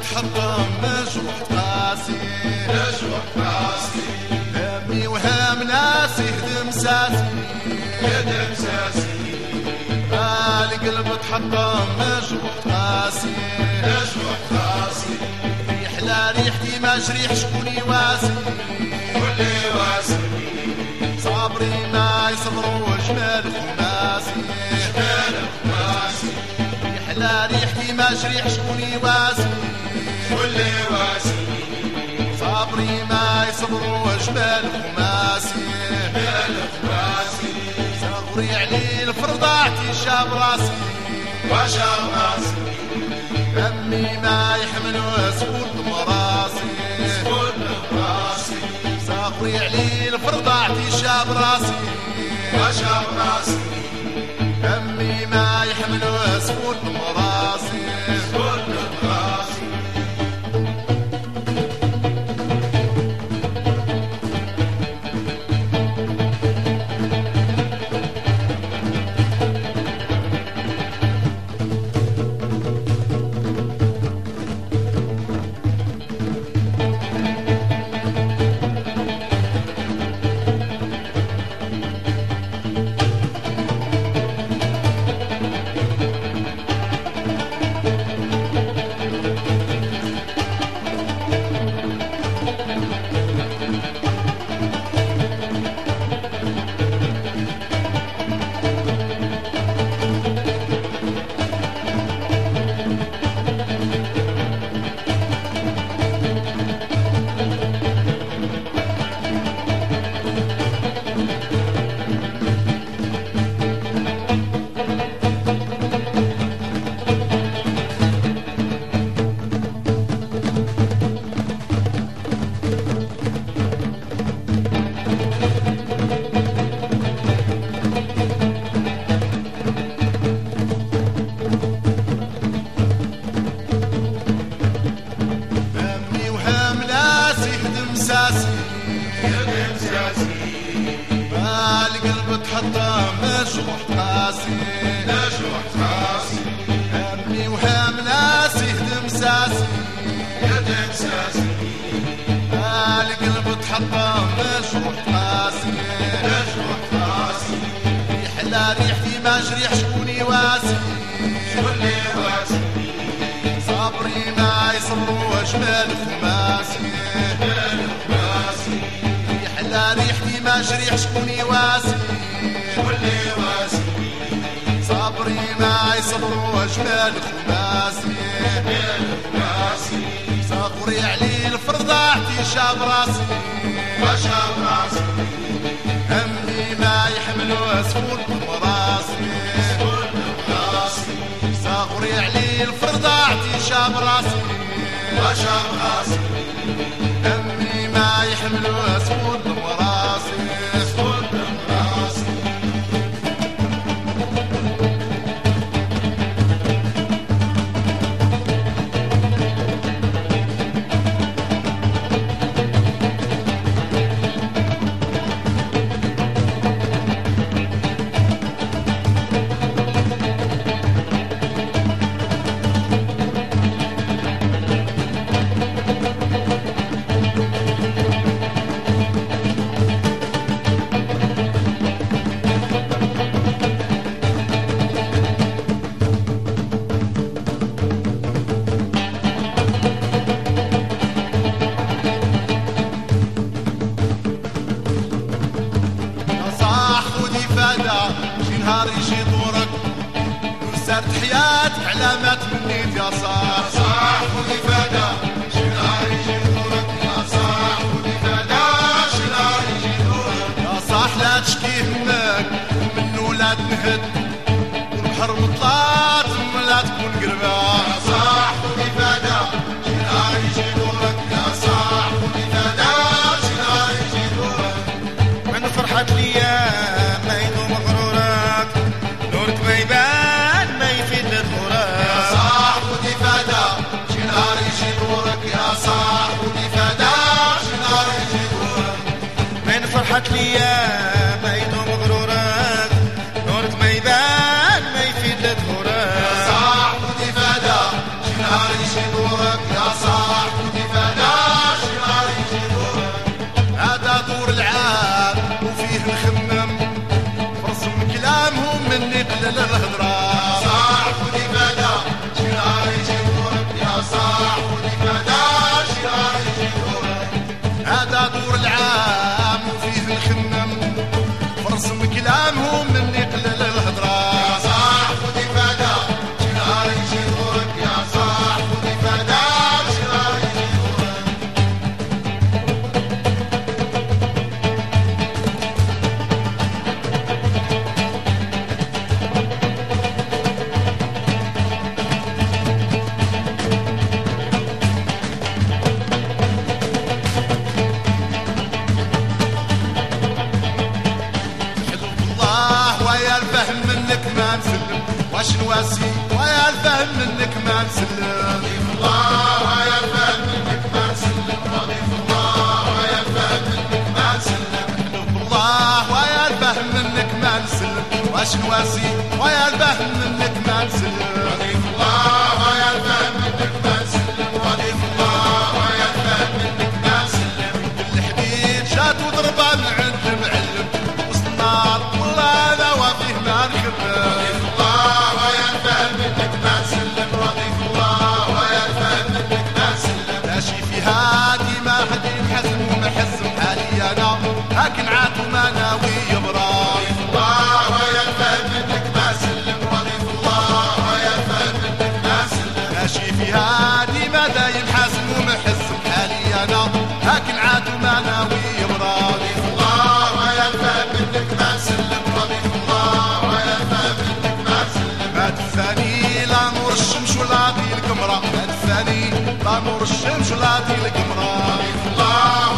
بتحطم مجروح قاسي همي وهم ناسي هدم ساسي القلب تحطم مجروح قاسي ريحلى ريحتي مجريح شكون يواسي صبري ما يصبروا جمال خماسي ريحلى ريحتي مجريح شكون يواسي صبري ما يصبروا جمال خماسي صبري علي الفرضاتي شاب راسي همي ما يحملوا سكون مراسي صبري علي الفرضاتي شاب راسي همي ما يحملوا سكون مراسي القلب تحطم مجروح قاسي همي وهم ناسي هدم ساسي القلب تحطم مجروح قاسي ريحلى ريحتي مجريح شكون يواسي صبري ما يصبروا جمال خماسي ريحلى ريحتي مجريح شكون يواسي صبري ما يصبروا جمال خماسي صبري علي الفرضاتي شاب راسي همي ما يحملوا سفول مراسي صبري علي الفرضاتي شاب راسي همي ما يحملوا سفول مراسي شي نهار يجي دورك وسارت حياتك علامات منيت يا صاح ودي فدا شي نهار يجي دورك يا صاح ودي فدا شي نهار يجي دورك يا صاح لا تشكي همك من ولاد نهد والبحر مطلات ولا تكون قربا يا صاح ودي فدا شي نهار يجي دورك يا صاح ودي فدا شي نهار يجي دورك من فرحة الايام ما يدوم غرورك نورك ما يبان ما يفيد للغراب يا صاح ودي فدا شي نهار يجي دورك يا صاح ودي فدا شي نهار يجي دورك من فرحة الايام ما يدوم غرورك نورك ما يبان ما يفيد للغراب يا صاح ودي فدا شي نهار يجي دورك يا واسي ويا الفهم منك ما نسلم وظيف الله ويا الفهم منك ما نسلم وظيف الله ويا الفهم منك ما نسلم الله ويا الفهم منك ما نسلم واش نواسي ويا الفهم منك ما نسلم وظيف الله ويا الفهم منك ما نسلم وظيف الله ويا الفهم منك ما نسلم الحديد شات وضربه من عند معلم وسط النار والله هذا وفيه ما نخدم وظيف الله ويا الفهم منك ما نسلم وظيف الله ويا الفهم منك ما نسلم ماشي فيها ديما حد ينحزم ومحزم حالي انا لكن عاد ما ناوي يبرى وظيف الله ويا الفهم منك ما نسلم وظيف الله ويا الفهم منك ما نسلم ماشي فيها ديما دايم حازم ومحزم حالي انا لكن عاد ما ناوي يبرى وظيف الله ويا الفهم منك ما نسلم وظيف الله ويا الفهم منك ما نسلم ما تفاني لا نور الشمس ولا ضي القمرة ما تفاني لا نور الشمس ولا ضي القمرة وظيف الله